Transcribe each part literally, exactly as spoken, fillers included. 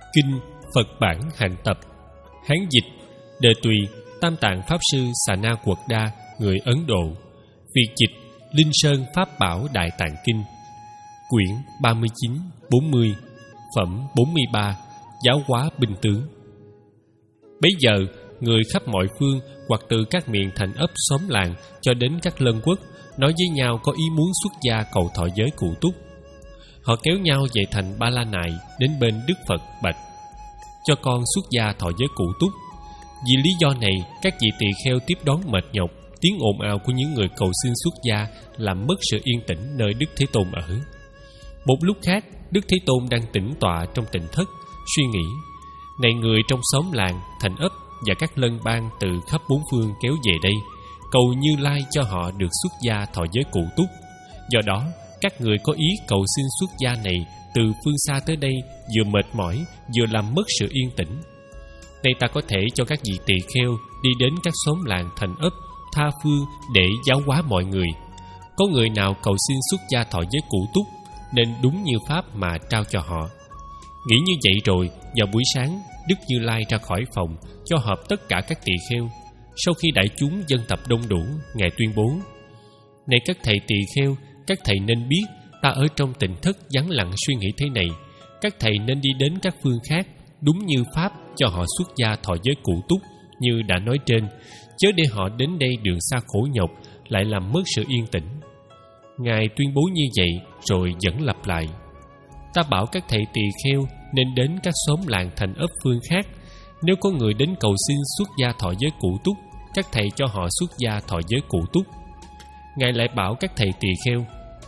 Kinh Phật Bản Hạnh Tập. Hán dịch Đề Tùy Tam Tạng Pháp Sư Xà Na Quật Đa, người Ấn Độ. Việt dịch Linh Sơn Pháp Bảo Đại Tạng Kinh. Quyển ba mươi chín, bốn mươi. Phẩm bốn mươi ba. Giáo hóa binh tướng. Bấy giờ, người khắp mọi phương, hoặc từ các miền thành ấp xóm làng cho đến các lân quốc, nói với nhau có ý muốn xuất gia cầu thọ giới Cụ Túc. Họ kéo nhau về thành Ba La Nại, đến bên Đức Phật bạch: cho con xuất gia thọ giới Cụ Túc. Vì lý do này, các vị tỳ kheo tiếp đón mệt nhọc. Tiếng ồn ào của những người cầu xin xuất gia làm mất sự yên tĩnh nơi Đức Thế Tôn ở. Một lúc khác, Đức Thế Tôn đang tĩnh tọa trong tịnh thất, suy nghĩ: này người trong xóm làng, thành ấp và các lân bang từ khắp bốn phương kéo về đây, cầu Như Lai cho họ được xuất gia thọ giới Cụ Túc. Do đó, các người có ý cầu xin xuất gia này từ phương xa tới đây, vừa mệt mỏi, vừa làm mất sự yên tĩnh. Nay ta có thể cho các vị tỳ kheo đi đến các xóm làng thành ấp tha phương để giáo hóa mọi người. Có người nào cầu xin xuất gia thọ giới Cụ Túc, nên đúng như pháp mà trao cho họ. Nghĩ như vậy rồi, vào buổi sáng, Đức Như Lai ra khỏi phòng, cho họp tất cả các tỳ kheo. Sau khi đại chúng dân tập đông đủ, Ngài tuyên bố: này các thầy tỳ kheo, các thầy nên biết ta ở trong tịnh thất vắng lặng suy nghĩ thế này. Các thầy nên đi đến các phương khác, đúng như pháp cho họ xuất gia thọ giới Cụ Túc như đã nói trên, chớ để họ đến đây đường xa khổ nhọc, lại làm mất sự yên tĩnh. Ngài tuyên bố như vậy rồi vẫn lặp lại: ta bảo các thầy tỳ kheo nên đến các xóm làng thành ấp phương khác. Nếu có người đến cầu xin xuất gia thọ giới Cụ Túc, các thầy cho họ xuất gia thọ giới Cụ Túc. Ngài lại bảo các thầy tỳ kheo: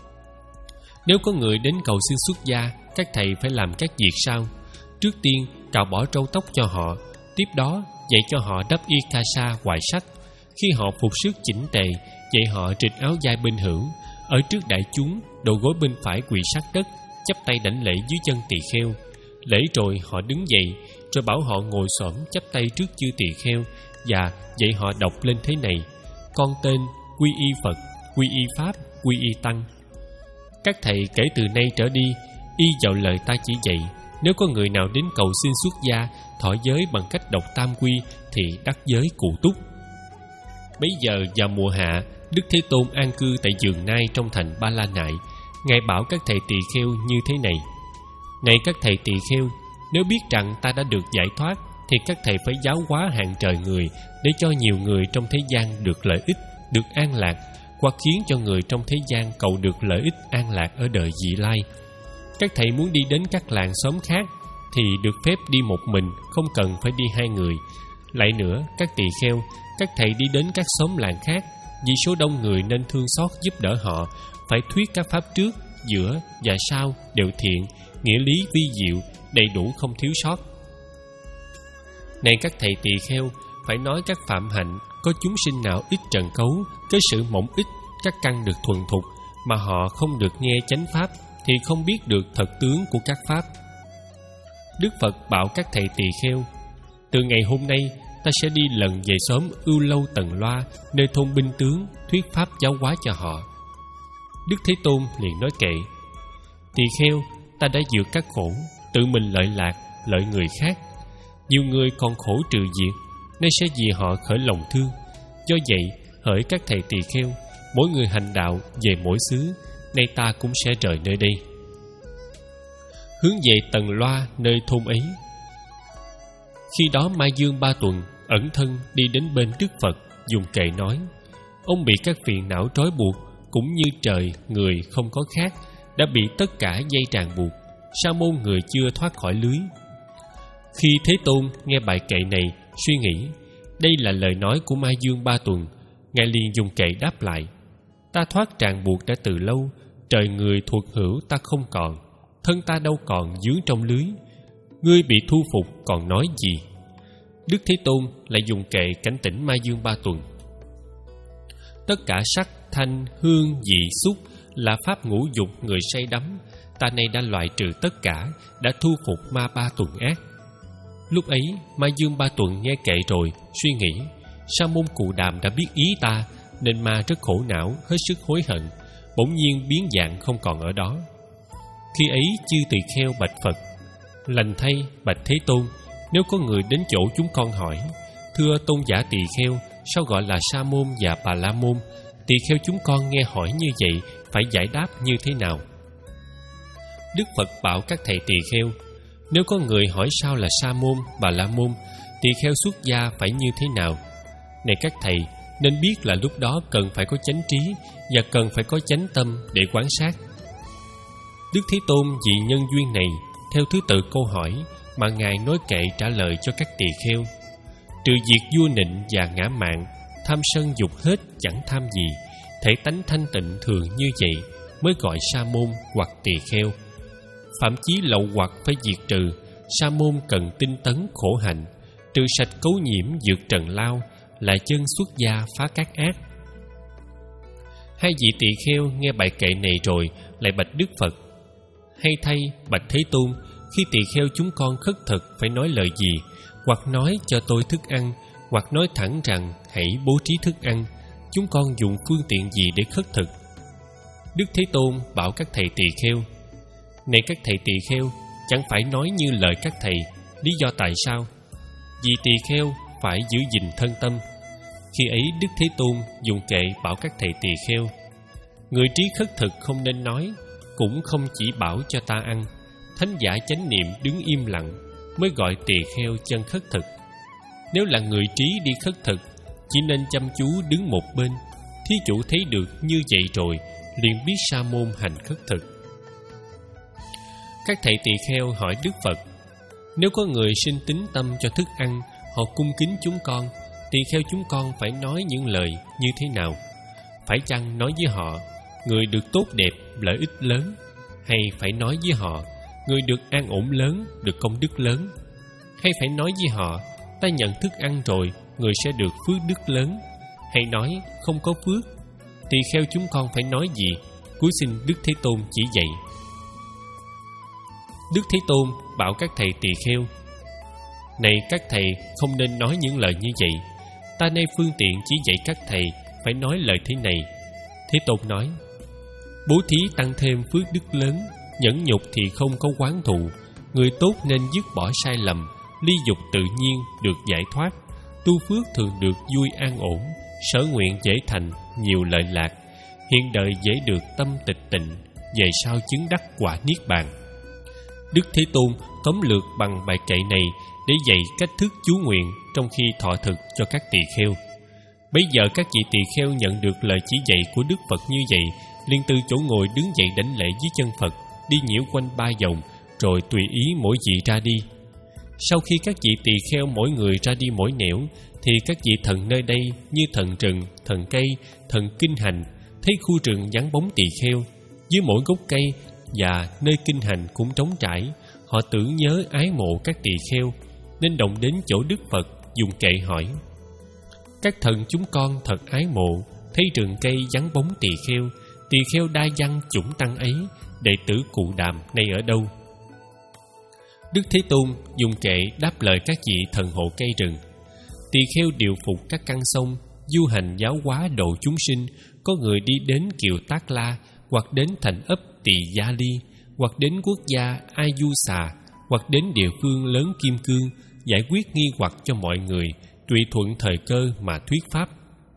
nếu có người đến cầu xin xuất gia, các thầy phải làm các việc sau. Trước tiên, cạo bỏ râu tóc cho họ. Tiếp đó, dạy cho họ đắp y ca sa hoài sắc. Khi họ phục sức chỉnh tề, dạy họ trịch áo vai bên hữu. Ở trước đại chúng, đầu gối bên phải quỳ sát đất, chắp tay đảnh lễ dưới chân tỳ kheo. Lễ rồi họ đứng dậy, rồi bảo họ ngồi xổm chắp tay trước chư tỳ kheo, và dạy họ đọc lên thế này: con tên, quy y Phật, quy y Pháp, quy y Tăng. Các thầy kể từ nay trở đi, y vào lời ta chỉ dạy, nếu có người nào đến cầu xin xuất gia thọ giới bằng cách đọc tam quy, thì đắc giới Cụ Túc. Bấy giờ vào mùa hạ, Đức Thế Tôn an cư tại vườn nai trong thành Ba La Nại. Ngài bảo các thầy tỳ kheo như thế này: này các thầy tỳ kheo, nếu biết rằng ta đã được giải thoát, thì các thầy phải giáo hóa hàng trời người, để cho nhiều người trong thế gian được lợi ích, được an lạc, hoặc khiến cho người trong thế gian cầu được lợi ích an lạc ở đời vị lai. Các thầy muốn đi đến các làng xóm khác, thì được phép đi một mình, không cần phải đi hai người. Lại nữa, các tỳ kheo, các thầy đi đến các xóm làng khác, vì số đông người nên thương xót giúp đỡ họ, phải thuyết các pháp trước, giữa và sau đều thiện, nghĩa lý vi diệu, đầy đủ không thiếu sót. Này các thầy tỳ kheo, phải nói các phạm hạnh. Có chúng sinh nào ít trần cấu, cái sự mỏng ít, các căn được thuần thục, mà họ không được nghe chánh pháp, thì không biết được thật tướng của các pháp. Đức Phật bảo các thầy tỳ kheo: từ ngày hôm nay, ta sẽ đi lần về xóm Ưu Lâu Tần Loa, nơi thôn binh tướng, thuyết pháp giáo hóa cho họ. Đức Thế Tôn liền nói kệ: tỳ kheo, ta đã vượt các khổ, tự mình lợi lạc, lợi người khác. Nhiều người còn khổ trừ diệt, nay sẽ vì họ khởi lòng thương. Do vậy, hỡi các thầy tỳ kheo, mỗi người hành đạo về mỗi xứ, nay ta cũng sẽ rời nơi đây, hướng về Tần Loa, nơi thôn ấy. Khi đó Mai Dương Ba Tuần ẩn thân đi đến bên Đức Phật, dùng kệ nói: ông bị các phiền não trói buộc, cũng như trời người không có khác, đã bị tất cả dây ràng buộc. Sa môn người chưa thoát khỏi lưới. Khi Thế Tôn nghe bài kệ này, suy nghĩ đây là lời nói của Mai Dương Ba Tuần, Ngài liền dùng kệ đáp lại: ta thoát ràng buộc đã từ lâu, trời người thuộc hữu ta không còn, thân ta đâu còn dướng trong lưới. Ngươi bị thu phục còn nói gì? Đức Thế Tôn lại dùng kệ cảnh tỉnh Mai Dương Ba Tuần: tất cả sắc, thanh, hương, vị, xúc là pháp ngũ dục người say đắm, ta nay đã loại trừ tất cả, đã thu phục ma ba tuần ác. Lúc ấy, Mai Dương Ba Tuần nghe kệ rồi, suy nghĩ: Sa môn Cù Đàm đã biết ý ta, nên ma rất khổ não, hết sức hối hận, bỗng nhiên biến dạng không còn ở đó. Khi ấy chư tỳ kheo bạch Phật: Lành thay, bạch Thế Tôn, nếu có người đến chỗ chúng con hỏi: Thưa tôn giả tỳ kheo, sao gọi là Sa môn và Bà La môn? Tỳ kheo chúng con nghe hỏi như vậy, phải giải đáp như thế nào? Đức Phật bảo các thầy tỳ kheo: Nếu có người hỏi sao là Sa môn, Bà La môn, tỳ kheo xuất gia phải như thế nào? Này các thầy, nên biết là lúc đó cần phải có chánh trí và cần phải có chánh tâm để quan sát. Đức Thế Tôn vì nhân duyên này, theo thứ tự câu hỏi mà Ngài nói kệ trả lời cho các tỳ kheo. Trừ diệt vua nịnh và ngã mạn, tham sân dục hết chẳng tham gì, thể tánh thanh tịnh thường như vậy mới gọi sa môn hoặc tỳ kheo. Phạm chí lậu hoặc phải diệt trừ, sa môn cần tinh tấn khổ hạnh, trừ sạch cấu nhiễm vượt trần lao, là chân xuất gia phá các ác. Hai vị tỳ kheo nghe bài kệ này rồi lại bạch Đức Phật: Hay thay, bạch Thế Tôn, khi tỳ kheo chúng con khất thực phải nói lời gì? Hoặc nói cho tôi thức ăn, hoặc nói thẳng rằng hãy bố trí thức ăn. Chúng con dùng phương tiện gì để khất thực? Đức Thế Tôn bảo các thầy tỳ kheo: Này các thầy tỳ kheo, chẳng phải nói như lời các thầy. Lý do tại sao? Vì tỳ kheo phải giữ gìn thân tâm. Khi ấy Đức Thế Tôn dùng kệ bảo các thầy tỳ kheo: Người trí khất thực không nên nói, cũng không chỉ bảo cho ta ăn. Thánh giả chánh niệm đứng im lặng mới gọi tỳ kheo chân khất thực. Nếu là người trí đi khất thực, chỉ nên chăm chú đứng một bên. Thí chủ thấy được như vậy rồi, liền biết sa môn hành khất thực. Các thầy tỳ kheo hỏi Đức Phật: Nếu có người sinh tín tâm cho thức ăn, họ cung kính chúng con, tỳ kheo chúng con phải nói những lời như thế nào? Phải chăng nói với họ: Người được tốt đẹp, lợi ích lớn? Hay phải nói với họ: Người được an ổn lớn, được công đức lớn? Hay phải nói với họ: Ta nhận thức ăn rồi, người sẽ được phước đức lớn? Hay nói không có phước? Tỳ kheo chúng con phải nói gì? Cúi xin Đức Thế Tôn chỉ dạy. Đức Thế Tôn bảo các thầy tỳ kheo: Này các thầy, không nên nói những lời như vậy. Ta nay phương tiện chỉ dạy các thầy phải nói lời thế này. Thế Tôn nói: Bố thí tăng thêm phước đức lớn, nhẫn nhục thì không có oán thù. Người tốt nên dứt bỏ sai lầm, ly dục tự nhiên được giải thoát. Tu phước thường được vui an ổn, sở nguyện dễ thành, nhiều lợi lạc. Hiện đời dễ được tâm tịch tịnh, về sau chứng đắc quả niết bàn. Đức Thế Tôn tóm lược bằng bài kệ này để dạy cách thức chú nguyện trong khi thọ thực cho các tỳ kheo. Bây giờ các vị tỳ kheo nhận được lời chỉ dạy của Đức Phật như vậy, liền từ chỗ ngồi đứng dậy đảnh lễ dưới chân Phật, đi nhiễu quanh ba vòng, rồi tùy ý mỗi vị ra đi. Sau khi các vị tỳ kheo mỗi người ra đi mỗi nẻo, thì các vị thần nơi đây như thần rừng, thần cây, thần kinh hành, thấy khu rừng vắng bóng tỳ kheo, dưới mỗi gốc cây và nơi kinh hành cũng trống trải, họ tưởng nhớ ái mộ các tỳ kheo, nên động đến chỗ Đức Phật dùng kệ hỏi: Các thần chúng con thật ái mộ, thấy rừng cây vắng bóng tỳ kheo, tỳ kheo đa văn chủng tăng ấy, đệ tử Cụ Đàm nay ở đâu? Đức Thế Tôn dùng kệ đáp lời các vị thần hộ cây rừng: Tỳ kheo điều phục các căn sông, du hành giáo hóa độ chúng sinh. Có người đi đến Kiều Tác La, hoặc đến thành ấp Tỳ Gia Ly, hoặc đến quốc gia Ai Du Xà, hoặc đến địa phương lớn Kim Cương, giải quyết nghi hoặc cho mọi người, tùy thuận thời cơ mà thuyết pháp.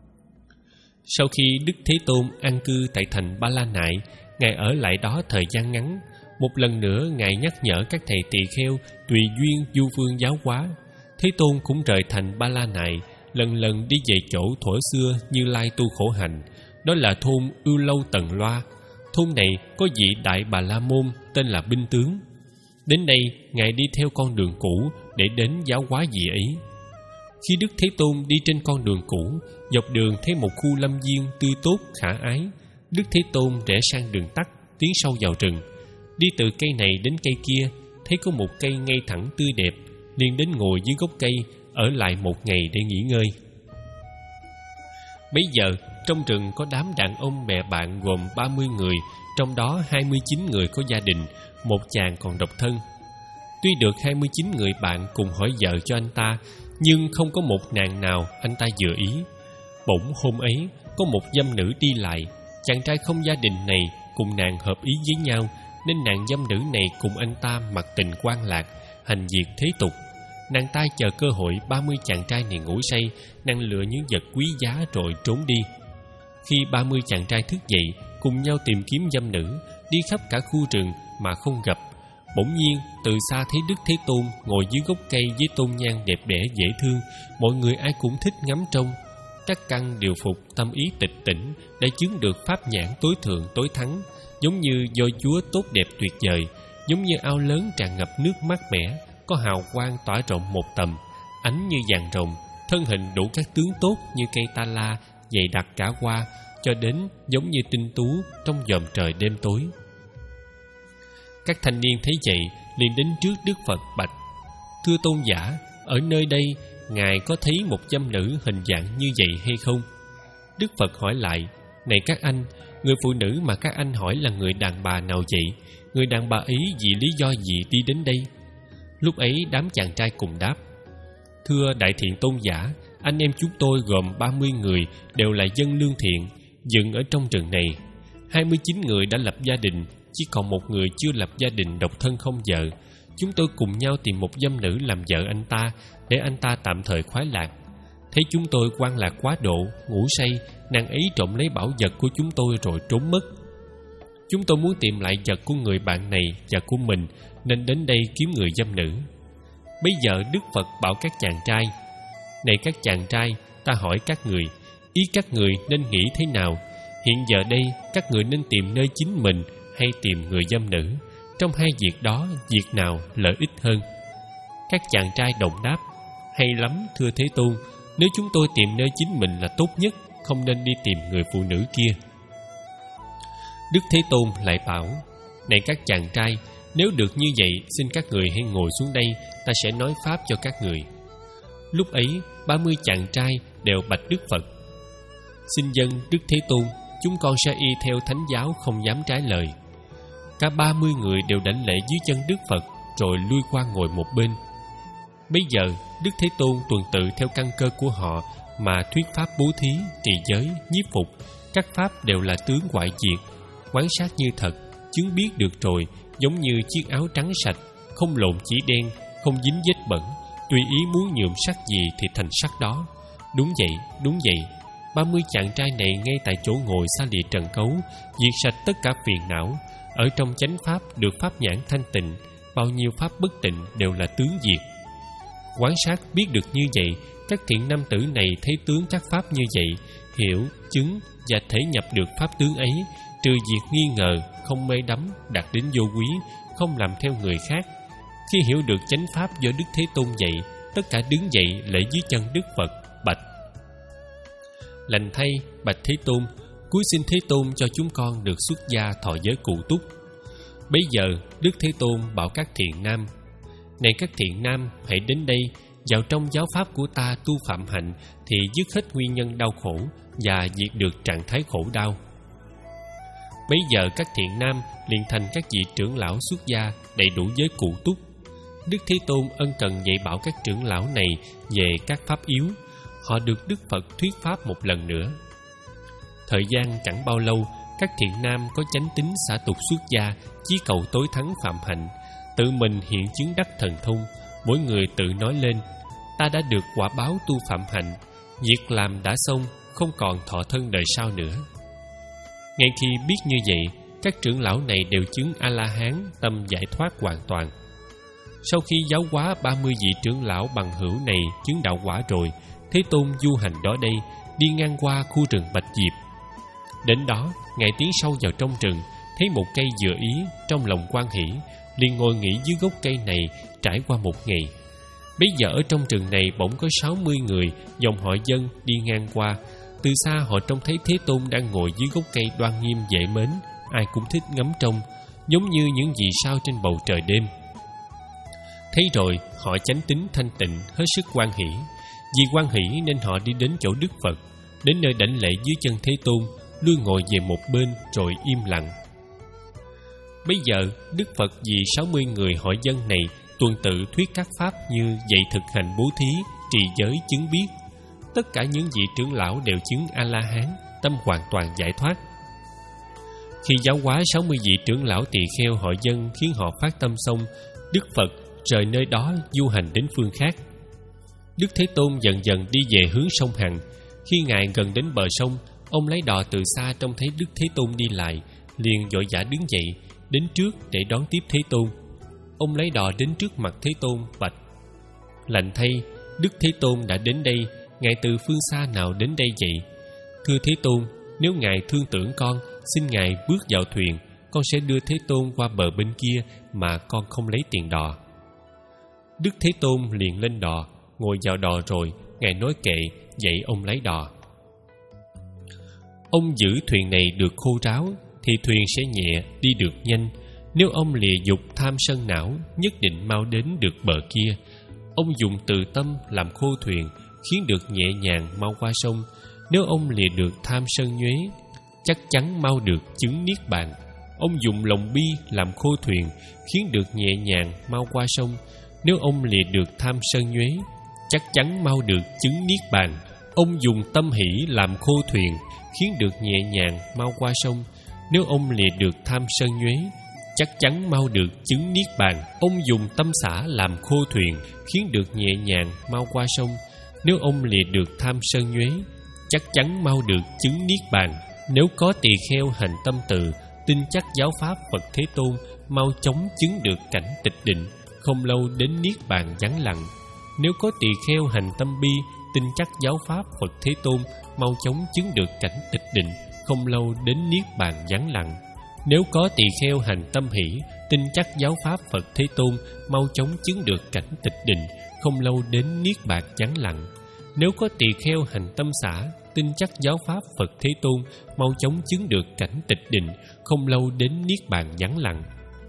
Sau khi Đức Thế Tôn an cư tại thành Ba La Nại, Ngài ở lại đó thời gian ngắn. Một lần nữa Ngài nhắc nhở các thầy tỳ kheo tùy duyên du phương giáo hóa. Thế Tôn cũng rời thành Ba La Nại, lần lần đi về chỗ thuở xưa Như Lai tu khổ hành, đó là thôn Ưu Lâu Tần Loa. Thôn này có vị Đại Bà La Môn tên là Binh Tướng. Đến đây Ngài đi theo con đường cũ để đến giáo hóa vị ấy. Khi Đức Thế Tôn đi trên con đường cũ, dọc đường thấy một khu lâm viên tươi tốt khả ái. Đức Thế Tôn rẽ sang đường tắt, tiến sâu vào rừng. Đi từ cây này đến cây kia, thấy có một cây ngay thẳng tươi đẹp, liền đến ngồi dưới gốc cây, ở lại một ngày để nghỉ ngơi. Bấy giờ trong rừng có đám đàn ông bè bạn gồm ba mươi người, trong đó hai mươi chín người có gia đình, một chàng còn độc thân. Tuy được hai mươi chín người bạn cùng hỏi vợ cho anh ta, nhưng không có một nàng nào anh ta vừa ý. Bỗng hôm ấy có một dâm nữ đi lại. Chàng trai không gia đình này cùng nàng hợp ý với nhau, nên nàng dâm nữ này cùng anh ta mặc tình quan lạc, hành việc thế tục. Nàng ta chờ cơ hội ba mươi chàng trai này ngủ say, nàng lựa những vật quý giá rồi trốn đi. Khi ba mươi chàng trai thức dậy, cùng nhau tìm kiếm dâm nữ, đi khắp cả khu rừng mà không gặp. Bỗng nhiên, từ xa thấy Đức Thế Tôn ngồi dưới gốc cây với tôn nhang đẹp đẽ dễ thương, mọi người ai cũng thích ngắm trông. Các căn điều phục, tâm ý tịch tỉnh, đã chứng được pháp nhãn tối thượng tối thắng, giống như voi chúa tốt đẹp tuyệt vời, giống như ao lớn tràn ngập nước mát mẻ, có hào quang tỏa rộng một tầm, ánh như vàng rồng, thân hình đủ các tướng tốt như cây ta la, dày đặc cả hoa, cho đến giống như tinh tú trong dòm trời đêm tối. Các thanh niên thấy vậy, liền đến trước Đức Phật bạch: Thưa tôn giả, ở nơi đây ngài có thấy một dâm nữ hình dạng như vậy hay không? Đức Phật hỏi lại: Này các anh, người phụ nữ mà các anh hỏi là người đàn bà nào vậy? Người đàn bà ấy vì lý do gì đi đến đây? Lúc ấy đám chàng trai cùng đáp: Thưa đại thiện tôn giả, anh em chúng tôi gồm ba mươi người, đều là dân lương thiện, dựng ở trong rừng này. Hai mươi chín người đã lập gia đình, chỉ còn một người chưa lập gia đình, độc thân không vợ. Chúng tôi cùng nhau tìm một dâm nữ làm vợ anh ta, để anh ta tạm thời khoái lạc. Thấy chúng tôi quan lạc quá độ, ngủ say, nàng ấy trộm lấy bảo vật của chúng tôi rồi trốn mất. Chúng tôi muốn tìm lại vật của người bạn này và của mình, nên đến đây kiếm người dâm nữ. Bây giờ Đức Phật bảo các chàng trai: Này các chàng trai, ta hỏi các người, ý các người nên nghĩ thế nào? Hiện giờ đây các người nên tìm nơi chính mình hay tìm người dâm nữ? Trong hai việc đó, việc nào lợi ích hơn? Các chàng trai đồng đáp: Hay lắm thưa Thế Tôn, nếu chúng tôi tìm nơi chính mình là tốt nhất, không nên đi tìm người phụ nữ kia. Đức Thế Tôn lại bảo: Này các chàng trai, nếu được như vậy, xin các người hãy ngồi xuống đây, ta sẽ nói pháp cho các người. Lúc ấy ba mươi chàng trai đều bạch Đức Phật: Xin dân Đức Thế Tôn, chúng con sẽ y theo thánh giáo, không dám trái lời. Cả ba mươi người đều đảnh lễ dưới chân Đức Phật, rồi lui qua ngồi một bên. Bây giờ Đức Thế Tôn tuần tự theo căn cơ của họ mà thuyết pháp bố thí, trì giới, nhiếp phục. Các pháp đều là tướng ngoại diệt, quán sát như thật, chứng biết được rồi, giống như chiếc áo trắng sạch, không lộn chỉ đen, không dính vết bẩn, tùy ý muốn nhuộm sắc gì thì thành sắc đó. Đúng vậy, đúng vậy. Ba mươi chàng trai này ngay tại chỗ ngồi xa lìa trần cấu, diệt sạch tất cả phiền não. Ở trong chánh pháp được pháp nhãn thanh tịnh, bao nhiêu pháp bất tịnh đều là tướng diệt. Quán sát biết được như vậy, các thiện nam tử này thấy tướng các pháp như vậy, hiểu, chứng và thể nhập được pháp tướng ấy, trừ diệt nghi ngờ, không mê đắm, đạt đến vô quý, không làm theo người khác. Khi hiểu được chánh pháp do Đức Thế Tôn dạy, tất cả đứng dậy lễ dưới chân Đức Phật bạch: Lành thay bạch Thế Tôn, cúi xin Thế Tôn cho chúng con được xuất gia thọ giới cụ túc. Bấy giờ Đức Thế Tôn bảo các thiện nam: Này các thiện nam, hãy đến đây, vào trong giáo pháp của ta tu phạm hạnh, thì dứt hết nguyên nhân đau khổ và diệt được trạng thái khổ đau. Bấy giờ các thiện nam liền thành các vị trưởng lão xuất gia, đầy đủ giới cụ túc. Đức Thế Tôn ân cần dạy bảo các trưởng lão này về các pháp yếu. Họ được Đức Phật thuyết pháp một lần nữa. Thời gian chẳng bao lâu, các thiện nam có chánh tín xả tục xuất gia, chí cầu tối thắng phạm hạnh, tự mình hiện chứng đắc thần thông. Mỗi người tự nói lên: Ta đã được quả báo tu phạm hạnh, việc làm đã xong, không còn thọ thân đời sau nữa. Ngay khi biết như vậy, các trưởng lão này đều chứng A-la-hán, tâm giải thoát hoàn toàn. Sau khi giáo hóa ba mươi vị trưởng lão bằng hữu này chứng đạo quả rồi, Thế Tôn du hành đó đây, đi ngang qua khu rừng Bạch Diệp. Đến đó, Ngài tiến sâu vào trong rừng, thấy một cây dừa ý, trong lòng hoan hỷ, liền ngồi nghỉ dưới gốc cây này trải qua một ngày. Bây giờ ở trong rừng này bỗng có sáu mươi người dòng họ Dân đi ngang qua. Từ xa họ trông thấy Thế Tôn đang ngồi dưới gốc cây đoan nghiêm dễ mến, ai cũng thích ngắm trông, giống như những vì sao trên bầu trời đêm. Thấy rồi, họ chánh tín thanh tịnh, hết sức hoan hỷ. Vì hoan hỷ nên họ đi đến chỗ Đức Phật, đến nơi đảnh lễ dưới chân Thế Tôn, lui ngồi về một bên rồi im lặng. Bây giờ Đức Phật vì sáu mươi người họ Dân này tuần tự thuyết các pháp như dạy thực hành bố thí, trì giới, chứng biết. Tất cả những vị trưởng lão đều chứng A-la-hán, tâm hoàn toàn giải thoát. Khi giáo hóa sáu mươi vị trưởng lão tỳ kheo hội dân khiến họ phát tâm xong, Đức Phật rời nơi đó du hành đến phương khác. Đức Thế Tôn dần dần đi về hướng sông Hằng. Khi Ngài gần đến bờ sông, ông lấy đò từ xa trông thấy Đức Thế Tôn đi lại, liền vội vã đứng dậy, đến trước để đón tiếp Thế Tôn. Ông lấy đò đến trước mặt Thế Tôn bạch: Lành thay, Đức Thế Tôn đã đến đây, Ngài từ phương xa nào đến đây vậy? Thưa Thế Tôn, nếu Ngài thương tưởng con, xin Ngài bước vào thuyền, con sẽ đưa Thế Tôn qua bờ bên kia mà con không lấy tiền đò. Đức Thế Tôn liền lên đò, ngồi vào đò rồi Ngài nói kệ, dạy ông lấy đò. Ông giữ thuyền này được khô ráo thì thuyền sẽ nhẹ, đi được nhanh. Nếu ông lìa dục tham sân não, nhất định mau đến được bờ kia. Ông dùng từ tâm làm khô thuyền, khiến được nhẹ nhàng mau qua sông. Nếu ông lìa được tham sân nhuế, chắc chắn mau được chứng niết bàn. Ông dùng lòng bi làm khô thuyền, khiến được nhẹ nhàng mau qua sông. Nếu ông lìa được tham sân nhuế, chắc chắn mau được chứng niết bàn. Ông dùng tâm hỷ làm khô thuyền, khiến được nhẹ nhàng mau qua sông. Nếu ông lìa được tham sân nhuế, chắc chắn mau được chứng niết bàn. Ông dùng tâm xả làm khô thuyền, khiến được nhẹ nhàng mau qua sông. Nếu ông lìa được tham sân nhuế, chắc chắn mau được chứng niết bàn. Nếu có tỳ kheo hành tâm từ, tin chắc giáo pháp Phật Thế Tôn, mau chóng chứng được cảnh tịch định, không lâu đến niết bàn vắng lặng. Nếu có tỳ kheo hành tâm bi, tin chắc giáo pháp Phật Thế Tôn, mau chóng chứng được cảnh tịch định, không lâu đến niết bàn vắng lặng. Nếu có tỳ kheo hành tâm hỷ, tin chắc giáo pháp Phật Thế Tôn, mau chóng chứng được cảnh tịch định, không lâu đến niết bàn vắng lặng. Nếu có tỳ kheo hành tâm xả, tin chắc giáo pháp Phật Thế Tôn, mau chóng chứng được cảnh tịch định, không lâu đến niết bàn vắng lặng.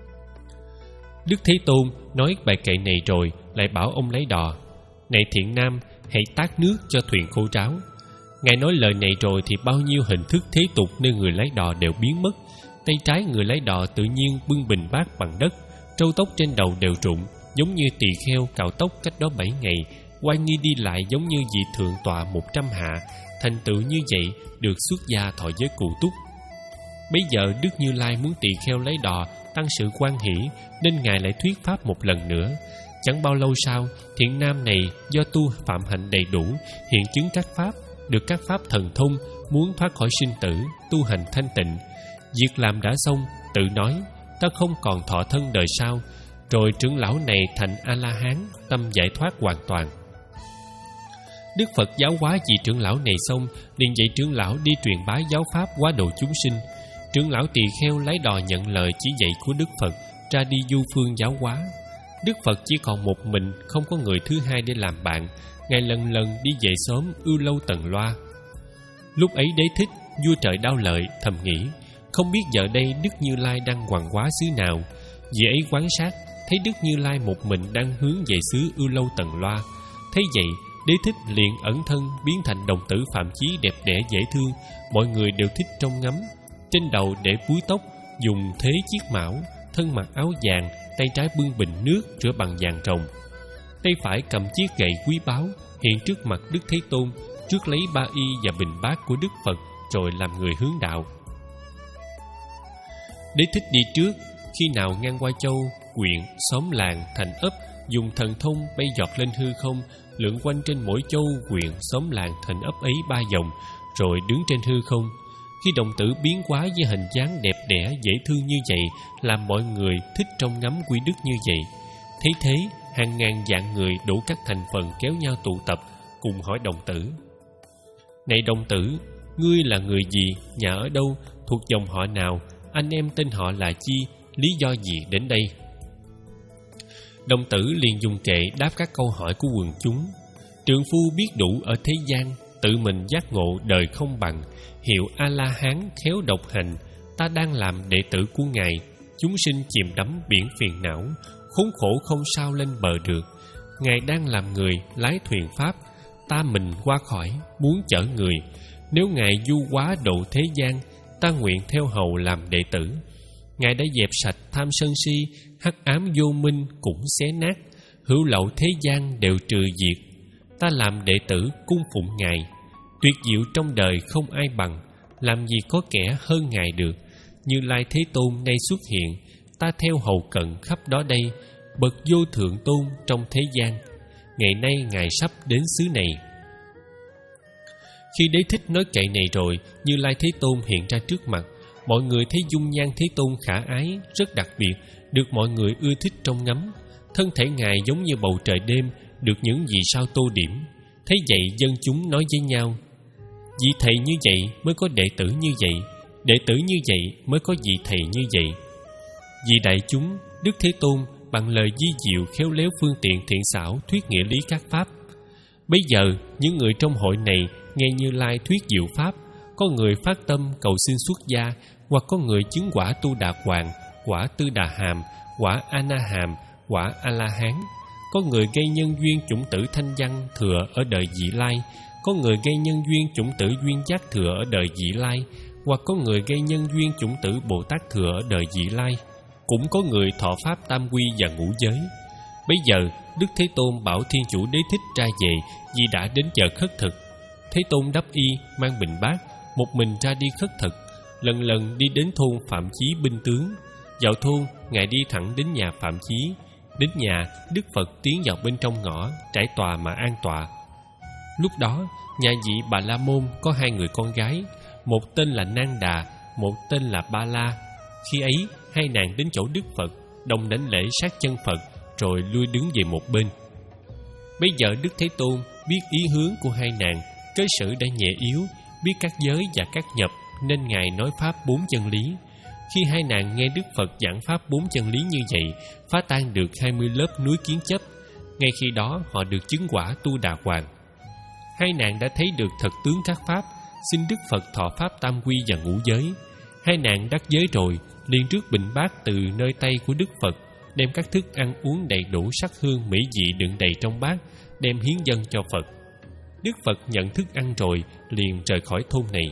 Đức Thế Tôn nói bài kệ này rồi lại bảo ông lấy đò: Này thiện nam, hãy tát nước cho thuyền khô ráo. Ngài nói lời này rồi thì bao nhiêu hình thức thế tục nơi người lái đò đều biến mất. Tay trái người lái đò tự nhiên bưng bình bát bằng đất, râu tóc trên đầu đều rụng, giống như tỳ kheo cạo tóc cách đó bảy ngày, oai nghi đi lại giống như vị thượng tọa một trăm hạ, thành tựu như vậy được xuất gia thọ giới cụ túc. Bấy giờ Đức Như Lai muốn tỳ kheo lấy đò tăng sự quan hỷ, nên Ngài lại thuyết pháp một lần nữa. Chẳng bao lâu sau, thiện nam này do tu phạm hạnh đầy đủ, hiện chứng các pháp, được các pháp thần thông, muốn thoát khỏi sinh tử, tu hành thanh tịnh. Việc làm đã xong, tự nói: Ta không còn thọ thân đời sau. Rồi trưởng lão này thành A-la-hán, tâm giải thoát hoàn toàn. Đức Phật giáo hóa vị trưởng lão này xong, liền dạy trưởng lão đi truyền bá giáo pháp hóa độ chúng sinh. Trưởng lão tỳ kheo lái đò nhận lời chỉ dạy của Đức Phật, ra đi du phương giáo hóa. Đức Phật chỉ còn một mình, không có người thứ hai để làm bạn. Ngài lần lần đi về xóm Ưu Lâu Tần Loa. Lúc ấy Đế Thích, vua trời Đao Lợi, thầm nghĩ: không biết giờ đây Đức Như Lai đang hoằng hóa xứ nào. Vì ấy quan sát, thấy Đức Như Lai một mình đang hướng về xứ Ưu Lâu Tần Loa. Thấy vậy, Đế Thích liền ẩn thân biến thành đồng tử Phạm Chí đẹp đẽ dễ thương, mọi người đều thích trông ngắm. Trên đầu để búi tóc, dùng thế chiếc mão, thân mặc áo vàng, tay trái bưng bình nước rửa bằng vàng rồng, tay phải cầm chiếc gậy quý báu, hiện trước mặt Đức Thế Tôn, trước lấy ba y và bình bát của Đức Phật, rồi làm người hướng đạo. Đế Thích đi trước, khi nào ngang qua châu, huyện, xóm làng, thành ấp, dùng thần thông bay giọt lên hư không, lượn quanh trên mỗi châu, huyện, xóm làng, thành ấp ấy ba vòng, rồi đứng trên hư không. Khi đồng tử biến hóa với hình dáng đẹp đẽ dễ thương như vậy, làm mọi người thích trông ngắm quy đức như vậy. Thấy thế, hàng ngàn vạn người đủ các thành phần kéo nhau tụ tập, cùng hỏi đồng tử: Này đồng tử, ngươi là người gì, nhà ở đâu, thuộc dòng họ nào, anh em tên họ là chi, lý do gì đến đây? Đồng tử liền dùng kệ đáp các câu hỏi của quần chúng. Trượng phu biết đủ ở thế gian, tự mình giác ngộ đời không bằng, hiệu A-la-hán khéo độc hành. Ta đang làm đệ tử của Ngài, chúng sinh chìm đắm biển phiền não, khốn khổ không sao lên bờ được. Ngài đang làm người lái thuyền pháp, ta mình qua khỏi, muốn chở người. Nếu Ngài du hóa độ thế gian, ta nguyện theo hầu làm đệ tử. Ngài đã dẹp sạch tham sân si, hắc ám vô minh cũng xé nát, hữu lậu thế gian đều trừ diệt. Ta làm đệ tử cung phụng Ngài, tuyệt diệu trong đời không ai bằng, làm gì có kẻ hơn Ngài được. Như Lai Thế Tôn nay xuất hiện, ta theo hầu cận khắp đó đây, bậc vô thượng tôn trong thế gian. Ngày nay Ngài sắp đến xứ này. Khi Đế Thích nói kệ này rồi, Như Lai Thế Tôn hiện ra trước mặt. Mọi người thấy dung nhan Thế Tôn khả ái, rất đặc biệt, được mọi người ưa thích trông ngắm. Thân thể Ngài giống như bầu trời đêm, được những vì sao tô điểm. Thấy vậy dân chúng nói với nhau: vị thầy như vậy mới có đệ tử như vậy, đệ tử như vậy mới có vị thầy như vậy. Vì đại chúng, Đức Thế Tôn bằng lời di diệu khéo léo phương tiện thiện xảo thuyết nghĩa lý các pháp. Bây giờ những người trong hội này nghe Như Lai thuyết diệu pháp, có người phát tâm cầu xin xuất gia, hoặc có người chứng quả Tu Đà Hoàng, quả Tư Đà Hàm, quả A Na Hàm, quả A La Hán. Có người gây nhân duyên chủng tử thanh văn thừa ở đời vị lai, có người gây nhân duyên chủng tử duyên giác thừa ở đời vị lai, hoặc có người gây nhân duyên chủng tử Bồ Tát thừa ở đời vị lai. Cũng có người thọ pháp tam quy và ngũ giới. Bây giờ Đức Thế Tôn bảo Thiên Chủ Đế Thích ra về, vì đã đến giờ khất thực. Thế Tôn đắp y, mang bình bát, một mình ra đi khất thực. Lần lần đi đến thôn Phạm Chí binh tướng. Vào thôn, Ngài đi thẳng đến nhà Phạm Chí. Đến nhà, Đức Phật tiến vào bên trong ngõ, trải tòa mà an tọa. Lúc đó, nhà vị Bà La Môn có hai người con gái, một tên là Nang Đà, một tên là Ba La. Khi ấy, hai nàng đến chỗ Đức Phật, đồng đảnh lễ sát chân Phật, rồi lui đứng về một bên. Bây giờ Đức Thế Tôn biết ý hướng của hai nàng, cớ xử đã nhẹ yếu, biết các giới và các nhập, nên Ngài nói pháp bốn chân lý. Khi hai nàng nghe Đức Phật giảng pháp bốn chân lý như vậy, phá tan được hai mươi lớp núi kiến chấp. Ngay khi đó họ được chứng quả Tu Đà Hoàng. Hai nàng đã thấy được thật tướng các pháp, xin Đức Phật thọ pháp tam quy và ngũ giới. Hai nàng đắc giới rồi, liền rước bình bát từ nơi tay của Đức Phật, đem các thức ăn uống đầy đủ sắc hương mỹ vị đựng đầy trong bát, đem hiến dâng cho Phật. Đức Phật nhận thức ăn rồi, liền rời khỏi thôn này.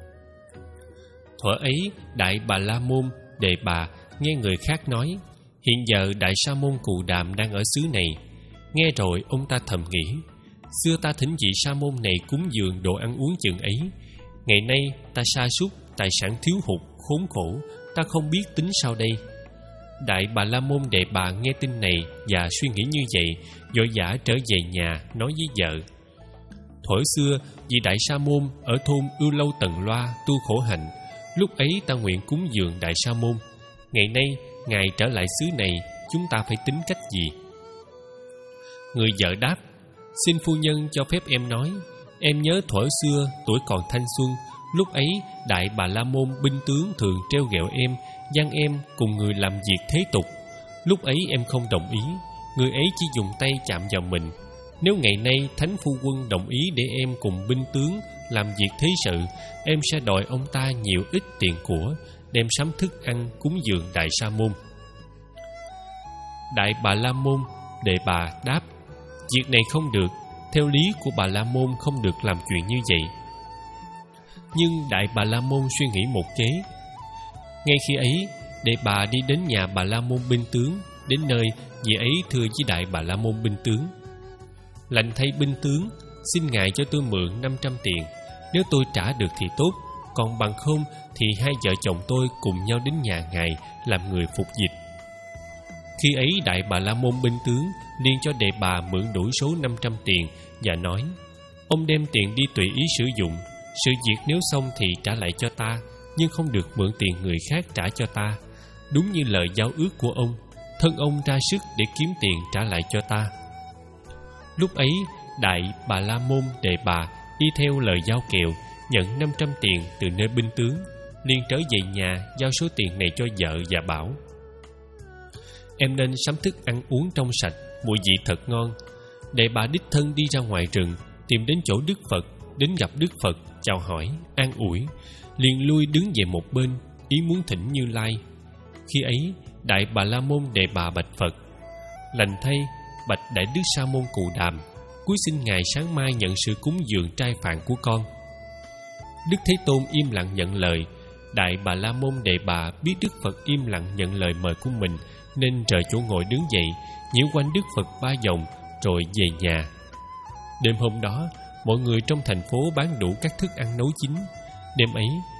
Thuở ấy, Đại Bà La Môn Đề Bà nghe người khác nói: hiện giờ Đại Sa Môn Cù Đàm đang ở xứ này. Nghe rồi ông ta thầm nghĩ: xưa ta thỉnh vị Sa Môn này cúng dường đồ ăn uống chừng ấy, ngày nay ta sa sút, tài sản thiếu hụt, khốn khổ, ta không biết tính sao đây. Đại Bà La Môn Đệ Bà nghe tin này và suy nghĩ như vậy, vội vã trở về nhà nói với vợ: thuở xưa vị Đại Sa Môn ở thôn Ưu Lâu Tần Loa tu khổ hạnh, lúc ấy ta nguyện cúng dường Đại Sa Môn. Ngày nay Ngài trở lại xứ này, chúng ta phải tính cách gì? Người vợ đáp: xin phu nhân cho phép em nói. Em nhớ thuở xưa tuổi còn thanh xuân, lúc ấy Đại Bà La Môn binh tướng thường trêu ghẹo em, giăng em cùng người làm việc thế tục. Lúc ấy em không đồng ý, người ấy chỉ dùng tay chạm vào mình. Nếu ngày nay Thánh Phu Quân đồng ý để em cùng binh tướng làm việc thế sự, em sẽ đòi ông ta nhiều ít tiền của, đem sắm thức ăn cúng dường Đại Sa Môn. Đại Bà La Môn Đệ Bà đáp: việc này không được, theo lý của Bà La Môn không được làm chuyện như vậy. Nhưng Đại Bà La Môn suy nghĩ một kế. Ngay khi ấy, Đệ Bà đi đến nhà Bà La Môn binh tướng. Đến nơi, vị ấy thưa với Đại Bà La Môn binh tướng: lành thay binh tướng, xin Ngài cho tôi mượn năm trăm tiền. Nếu tôi trả được thì tốt, còn bằng không thì hai vợ chồng tôi cùng nhau đến nhà Ngài làm người phục dịch. Khi ấy Đại Bà La Môn binh tướng liền cho Đệ Bà mượn đủ số năm trăm tiền và nói: ông đem tiền đi tùy ý sử dụng, sự việc nếu xong thì trả lại cho ta, nhưng không được mượn tiền người khác trả cho ta. Đúng như lời giao ước của ông, thân ông ra sức để kiếm tiền trả lại cho ta. Lúc ấy Đại Bà La Môn Đệ Bà y theo lời giao kèo, nhận năm trăm tiền từ nơi binh tướng, liền trở về nhà giao số tiền này cho vợ và bảo: em nên sắm thức ăn uống trong sạch, mùi vị thật ngon. Đệ Bà đích thân đi ra ngoài rừng, tìm đến chỗ Đức Phật, đến gặp Đức Phật, chào hỏi, an ủi, liền lui đứng về một bên, ý muốn thỉnh Như Lai. Khi ấy Đại Bà La Môn Đệ Bà bạch Phật: lành thay, bạch Đại Đức Sa Môn Cù Đàm, cúi xin Ngài sáng mai nhận sự cúng dường trai phạn của con. Đức Thế Tôn im lặng nhận lời. Đại Bà La Môn Đệ Bà biết Đức Phật im lặng nhận lời mời của mình, nên rời chỗ ngồi đứng dậy, nhiễu quanh Đức Phật ba vòng, rồi về nhà. Đêm hôm đó, mọi người trong thành phố bán đủ các thức ăn nấu chín. Đêm ấy,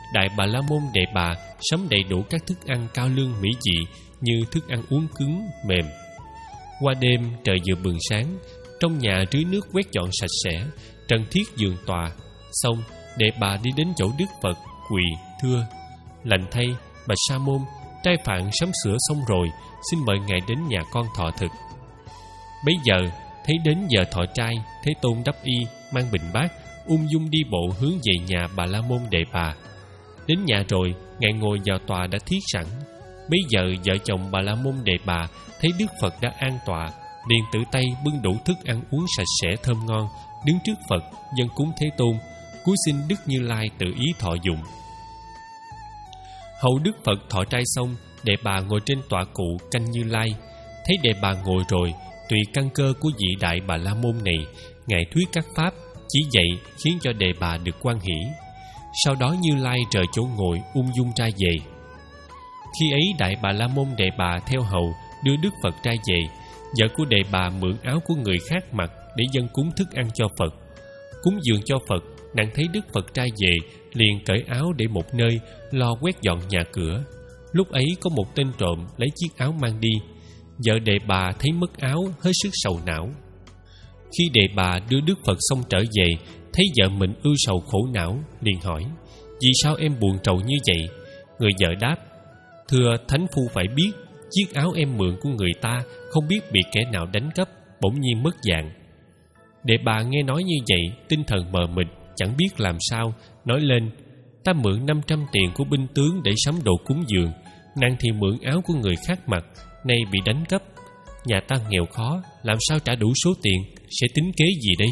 Đại Bà La Môn Đệ Bà sắm đầy đủ các thức ăn cao lương mỹ vị như thức ăn uống cứng, mềm. Qua đêm trời vừa bừng sáng, trong nhà rưới nước quét dọn sạch sẽ, trần thiết giường tòa. Xong, Đệ Bà đi đến chỗ Đức Phật, quỳ thưa: Lành thay, bạch Sa môn, trai phạn sắm sửa xong rồi, xin mời ngài đến nhà con thọ thực. Bấy giờ thấy đến giờ thọ trai, Thế Tôn đắp y, mang bình bát, ung dung đi bộ hướng về nhà Bà La Môn Đệ Bà. Đến nhà rồi, ngài ngồi vào tòa đã thiết sẵn. Bấy giờ vợ chồng Bà La Môn Đệ Bà thấy Đức Phật đã an tọa, liền tự tay bưng đủ thức ăn uống sạch sẽ thơm ngon, đứng trước Phật dâng cúng Thế Tôn, cúi xin Đức Như Lai tự ý thọ dụng. Hậu Đức Phật thọ trai xong, Đệ Bà ngồi trên tọa cụ canh Như Lai. Thấy Đệ Bà ngồi rồi, tùy căn cơ của vị Đại Bà La Môn này, ngài thuyết các pháp, chỉ dạy khiến cho Đệ Bà được hoan hỷ. Sau đó Như Lai rời chỗ ngồi ung dung ra về. Khi ấy Đại Bà La Môn Đệ Bà theo hầu đưa Đức Phật ra về. Vợ của Đệ Bà mượn áo của người khác mặc để dâng cúng thức ăn cho Phật. Cúng dường cho Phật, nàng thấy Đức Phật ra về, liền cởi áo để một nơi, lo quét dọn nhà cửa. Lúc ấy có một tên trộm lấy chiếc áo mang đi. Vợ Đệ Bà thấy mất áo, hết sức sầu não. Khi Đệ Bà đưa Đức Phật xong trở về, thấy vợ mình ưu sầu khổ não, liền hỏi: Vì sao em buồn rầu như vậy? Người vợ đáp: Thưa thánh phu phải biết, chiếc áo em mượn của người ta không biết bị kẻ nào đánh cắp, bỗng nhiên mất dạng. Đệ Bà nghe nói như vậy, tinh thần mờ mịt, chẳng biết làm sao, nói lên: Ta mượn năm trăm tiền của binh tướng để sắm đồ cúng dường, nàng thì mượn áo của người khác mặc, nay bị đánh cắp. Nhà ta nghèo khó, làm sao trả đủ số tiền, sẽ tính kế gì đây?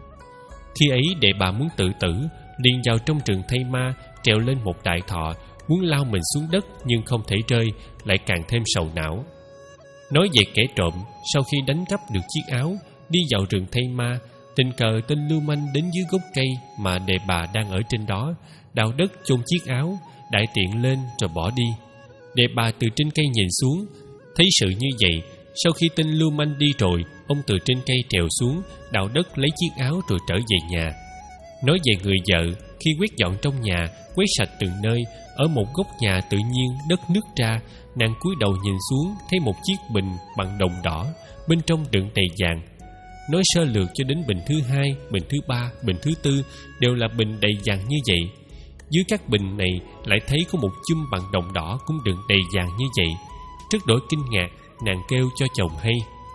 Khi ấy Đệ Bà muốn tự tử, liền vào trong rừng Thay Ma, trèo lên một đại thọ, muốn lao mình xuống đất nhưng không thể rơi, lại càng thêm sầu não. Nói về kẻ trộm, sau khi đánh cắp được chiếc áo, đi vào rừng Thay Ma, tình cờ tên lưu manh đến dưới gốc cây mà Đệ Bà đang ở trên đó, đào đất chôn chiếc áo, đại tiện lên rồi bỏ đi. Đệ Bà từ trên cây nhìn xuống, thấy sự như vậy. Sau khi tên lưu manh đi rồi, ông từ trên cây trèo xuống, đào đất lấy chiếc áo rồi trở về nhà. Nói về người vợ, khi quét dọn trong nhà, quét sạch từng nơi, ở một góc nhà tự nhiên đất nứt ra, nàng cúi đầu nhìn xuống, thấy một chiếc bình bằng đồng đỏ, bên trong đựng đầy vàng. Nói sơ lược cho đến bình thứ hai, bình thứ ba, bình thứ tư đều là bình đầy vàng như vậy. Dưới các bình này lại thấy có một chum bằng đồng đỏ cũng đựng đầy vàng như vậy. Rất đổi kinh ngạc, nàng kêu cho chồng hay: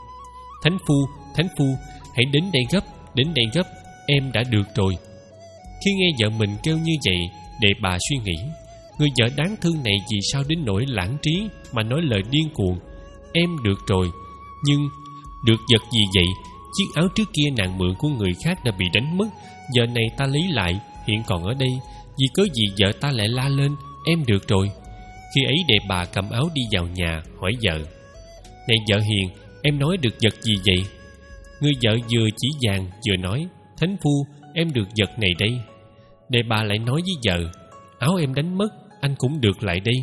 Thánh phu, thánh phu, hãy đến đây gấp, đến đây gấp, em đã được rồi. Khi nghe vợ mình kêu như vậy, Đệ Bà suy nghĩ: người vợ đáng thương này vì sao đến nỗi lãng trí mà nói lời điên cuồng? Em được rồi, nhưng được vật gì vậy? Chiếc áo trước kia nàng mượn của người khác đã bị đánh mất, giờ này ta lấy lại, hiện còn ở đây. Vì cớ gì vợ ta lại la lên: Em được rồi. Khi ấy Đệ Bà cầm áo đi vào nhà, hỏi vợ: Này vợ hiền, em nói được vật gì vậy? Người vợ vừa chỉ vàng vừa nói: Thánh phu, em được vật này đây. Đệ Bà lại nói với vợ: Áo em đánh mất, anh cũng được lại đây.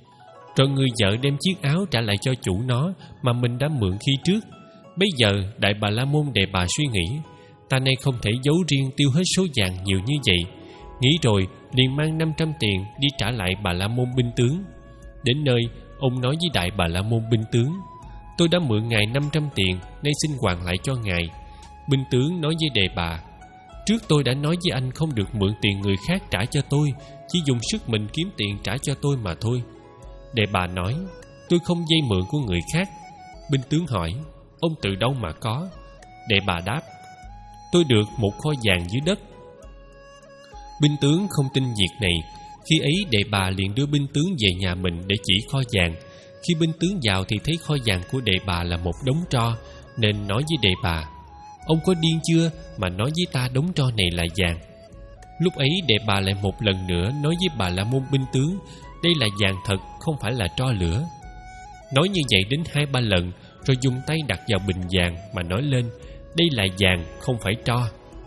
Rồi người vợ đem chiếc áo trả lại cho chủ nó mà mình đã mượn khi trước. Bây giờ Đại Bà La Môn Đệ Bà suy nghĩ: Ta nay không thể giấu riêng tiêu hết số vàng nhiều như vậy. Nghĩ rồi liền mang năm trăm tiền đi trả lại Bà La Môn binh tướng. Đến nơi, ông nói với Đại Bà La Môn binh tướng: Tôi đã mượn ngài năm trăm tiền, nay xin hoàn lại cho ngài. Binh tướng nói với Đệ Bà: Trước tôi đã nói với anh không được mượn tiền người khác trả cho tôi, chỉ dùng sức mình kiếm tiền trả cho tôi mà thôi. Đệ Bà nói: Tôi không vay mượn của người khác. Binh tướng hỏi: Ông từ đâu mà có? Đệ Bà đáp: Tôi được một kho vàng dưới đất. Binh tướng không tin việc này. Khi ấy Đệ Bà liền đưa binh tướng về nhà mình để chỉ kho vàng. Khi binh tướng vào thì thấy kho vàng của Đệ Bà là một đống tro, nên nói với Đệ Bà: Ông có điên chưa mà nói với ta đống tro này là vàng? Lúc ấy Đệ Bà lại một lần nữa nói với Bà La Môn binh tướng: Đây là vàng thật, không phải là tro lửa. Nói như vậy đến hai ba lần, rồi dùng tay đặt vào bình vàng mà nói lên: Đây là vàng, không phải tro.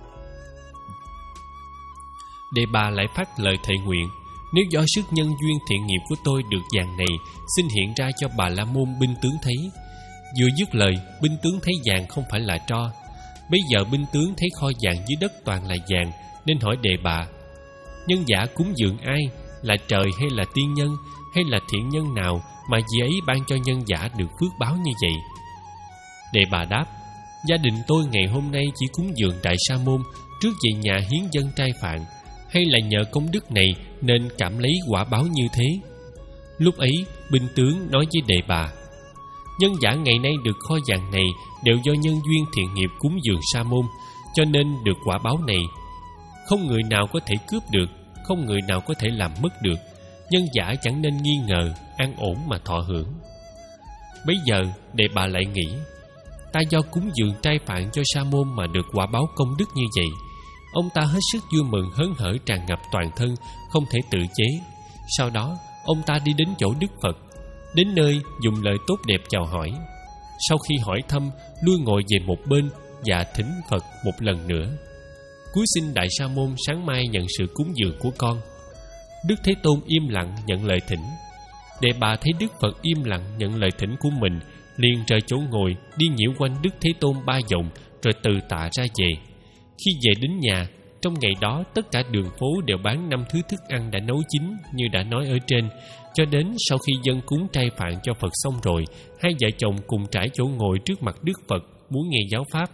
Đệ Bà lại phát lời thệ nguyện: Nếu do sức nhân duyên thiện nghiệp của tôi được vàng này, xin hiện ra cho Bà La Môn binh tướng thấy. Vừa dứt lời, binh tướng thấy vàng không phải là tro. Bây giờ binh tướng thấy kho vàng dưới đất toàn là vàng, nên hỏi Đệ Bà: Nhân giả cúng dường ai, là trời hay là tiên nhân hay là thiện nhân nào mà vị ấy ban cho nhân giả được phước báo như vậy? Đề Bà đáp: Gia đình tôi ngày hôm nay chỉ cúng dường Đại Sa Môn trước về nhà hiến dân trai phạn, hay là nhờ công đức này nên cảm lấy quả báo như thế? Lúc ấy binh tướng nói với Đề Bà: Nhân giả ngày nay được kho vàng này đều do nhân duyên thiện nghiệp cúng dường Sa Môn, cho nên được quả báo này. Không người nào có thể cướp được, không người nào có thể làm mất được. Nhân giả chẳng nên nghi ngờ, an ổn mà thọ hưởng. Bấy giờ Đề Bà lại nghĩ: Ta do cúng dường trai phạn cho Sa Môn mà được quả báo công đức như vậy. Ông ta hết sức vui mừng hớn hở tràn ngập toàn thân, không thể tự chế. Sau đó ông ta đi đến chỗ Đức Phật. Đến nơi dùng lời tốt đẹp chào hỏi. Sau khi hỏi thăm, lui ngồi về một bên và thỉnh Phật một lần nữa: Cúi xin Đại Sa Môn sáng mai nhận sự cúng dường của con. Đức Thế Tôn im lặng nhận lời thỉnh. Đề Bà thấy Đức Phật im lặng nhận lời thỉnh của mình, liền rời chỗ ngồi đi nhiễu quanh Đức Thế Tôn ba vòng, rồi từ tạ ra về. Khi về đến nhà, trong ngày đó tất cả đường phố đều bán năm thứ thức ăn đã nấu chín như đã nói ở trên. Cho đến sau khi dâng cúng trai phạn cho Phật xong rồi, hai vợ chồng cùng trải chỗ ngồi trước mặt Đức Phật muốn nghe giáo pháp.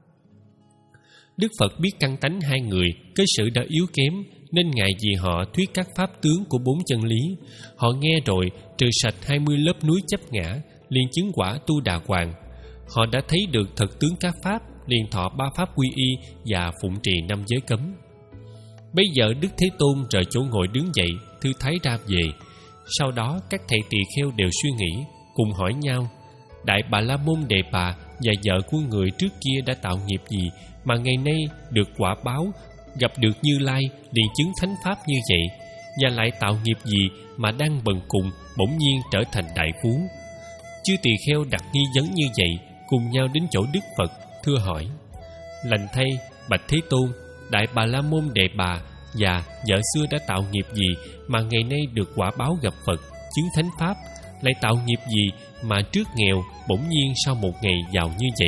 Đức Phật biết căn tánh hai người cớ sự đã yếu kém, nên ngài vì họ thuyết các pháp tướng của bốn chân lý. Họ nghe rồi trừ sạch hai mươi lớp núi chấp ngã, liền chứng quả Tu Đà Hoàng. Họ đã thấy được thật tướng các pháp, liền thọ ba pháp quy y và phụng trì năm giới cấm. Bây giờ Đức Thế Tôn rời chỗ ngồi đứng dậy, thư thái ra về. Sau đó các thầy tỳ kheo đều suy nghĩ, cùng hỏi nhau: Đại Bà La Môn Đề Bà và vợ của người trước kia đã tạo nghiệp gì mà ngày nay được quả báo gặp được Như Lai liền chứng thánh pháp như vậy, và lại tạo nghiệp gì mà đang bần cùng bỗng nhiên trở thành đại phú? Chư tỳ kheo đặt nghi vấn như vậy, cùng nhau đến chỗ Đức Phật thưa hỏi: Lành thay, bạch Thế Tôn, Đại Bà La Môn Đề Bà và vợ xưa đã tạo nghiệp gì mà ngày nay được quả báo gặp Phật chứng thánh pháp, lại tạo nghiệp gì mà trước nghèo bỗng nhiên sau một ngày giàu như vậy?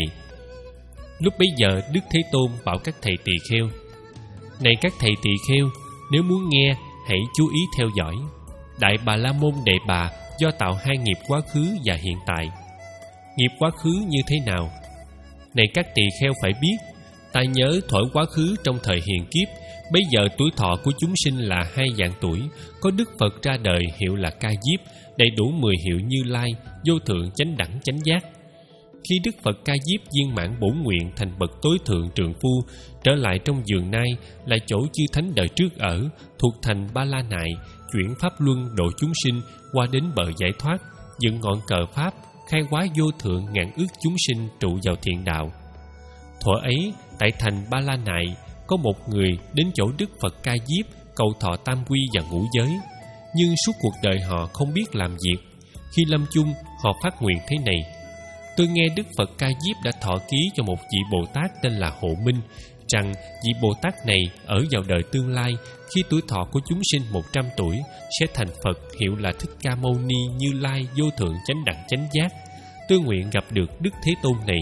Lúc bấy giờ Đức Thế Tôn bảo các thầy tỳ kheo: Này các thầy tỳ kheo, nếu muốn nghe hãy chú ý theo dõi. Đại Bà La Môn Đề Bà do tạo hai nghiệp quá khứ và hiện tại. Nghiệp quá khứ như thế nào? Này các tỳ kheo phải biết, ta nhớ thuở quá khứ trong thời hiền kiếp, bây giờ tuổi thọ của chúng sinh là hai vạn tuổi. Có Đức Phật ra đời hiệu là Ca Diếp, đầy đủ mười hiệu Như Lai, vô thượng chánh đẳng chánh giác. Khi Đức Phật Ca Diếp viên mãn bổn nguyện thành bậc tối thượng trượng phu, trở lại trong vườn Nai là chỗ chư thánh đời trước ở, thuộc thành Ba La Nại, chuyển pháp luân độ chúng sinh qua đến bờ giải thoát, dựng ngọn cờ pháp, khai hóa vô thượng ngàn ước chúng sinh trụ vào thiện đạo. Thuở ấy, tại thành Ba La Nại, có một người đến chỗ Đức Phật Ca Diếp cầu thọ tam quy và ngũ giới, nhưng suốt cuộc đời họ không biết làm việc. Khi lâm chung, họ phát nguyện thế này: Tôi nghe Đức Phật Ca Diếp đã thọ ký cho một vị Bồ Tát tên là Hộ Minh, rằng vị Bồ Tát này ở vào đời tương lai, khi tuổi thọ của chúng sinh một trăm tuổi, sẽ thành Phật hiệu là Thích Ca Mâu Ni Như Lai vô thượng chánh đẳng chánh giác. Tôi nguyện gặp được Đức Thế Tôn này.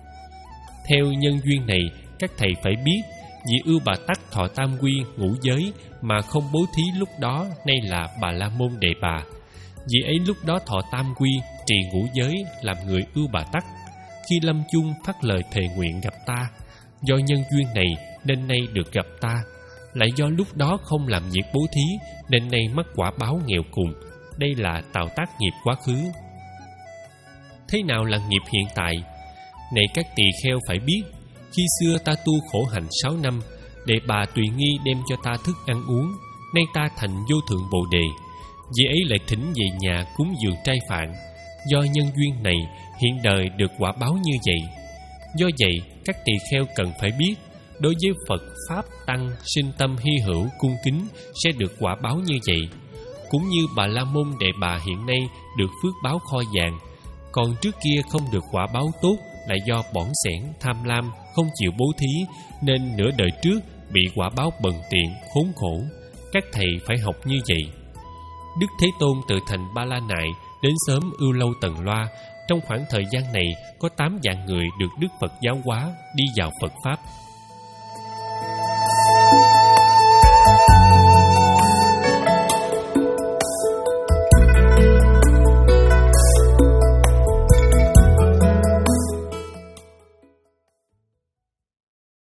Theo nhân duyên này, các thầy phải biết, vị ưu Bà Tắc thọ tam quy ngũ giới mà không bố thí lúc đó, nay là Bà La Môn Đề Bà. Vị ấy lúc đó thọ tam quy, trì ngũ giới, làm người ưu Bà Tắc. Khi lâm chung phát lời thề nguyện gặp ta. Do nhân duyên này nên nay được gặp ta. Lại do lúc đó không làm việc bố thí nên nay mắc quả báo nghèo cùng. Đây là tạo tác nghiệp quá khứ. Thế nào là nghiệp hiện tại? Này các tỳ kheo phải biết, khi xưa ta tu khổ hạnh sáu năm, Đề Bà tùy nghi đem cho ta thức ăn uống. Nay ta thành vô thượng Bồ Đề. Vì ấy lại thỉnh về nhà cúng dường trai phạn. Do nhân duyên này hiện đời được quả báo như vậy. Do vậy các tỳ kheo cần phải biết, đối với Phật, Pháp, Tăng sinh tâm hy hữu cung kính sẽ được quả báo như vậy. Cũng như Bà La Môn Đề Bà hiện nay được phước báo kho vàng, còn trước kia không được quả báo tốt là do bỏn xẻn, tham lam, không chịu bố thí, nên nửa đời trước bị quả báo bần tiện, khốn khổ. Các thầy phải học như vậy. Đức Thế Tôn từ thành Ba La Nại đến sớm Ưu Lâu Tần Loa. Trong khoảng thời gian này có tám vạn người được Đức Phật giáo hóa đi vào Phật Pháp.